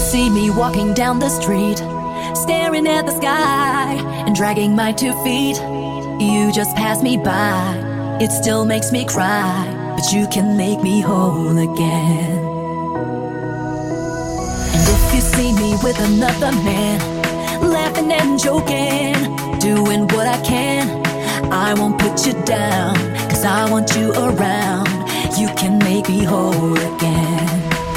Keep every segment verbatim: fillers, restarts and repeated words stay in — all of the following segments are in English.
see me walking down the street, staring at the sky and dragging my two feet. You just pass me by, it still makes me cry, but you can make me whole again. And if you see me with another man, laughing and joking, doing what I can, I won't put you down, 'cause I want you around. You can make me whole again.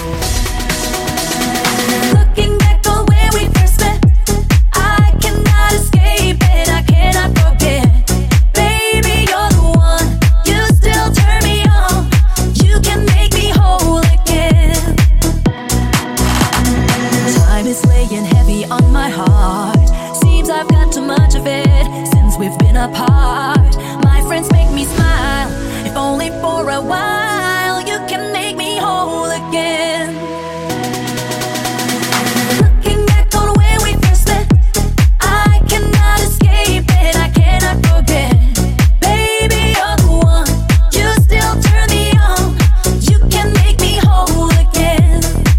Looking back on where we first met, I cannot escape it, I cannot forget. Baby, you're the one, you still turn me on. You can make me whole again. Time is laying heavy on my heart. Seems I've got too much of it since we've been apart. My friends make me smile, if only for a while. You can make me whole again. Looking back on where we first met, I cannot escape it, I cannot forget. Baby, you're the one, you still turn me on. You can make me whole again.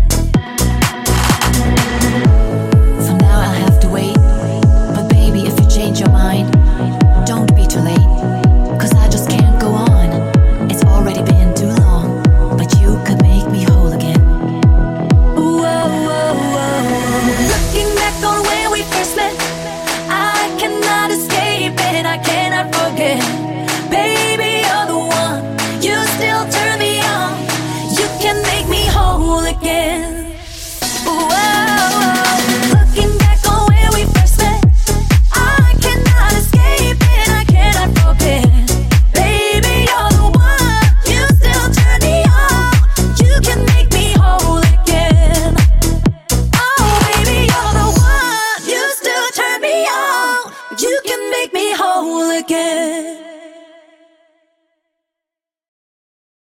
So now I'll have to wait, but baby, if you change your mind, don't be too late, 'cause I just can't go on. It's already been too long, but you could make me whole again. Whoa, whoa, whoa. Looking back on where we first met, I cannot escape it, I cannot forget. Baby, you're the one, you still turn me on. You can make me whole again. Whoa, looking back on where we first met, I cannot escape it, I cannot forget. Baby, you're the one, you still turn me on. You can make me whole again. Oh, baby, you're the one, you still turn me on. You can make me whole again.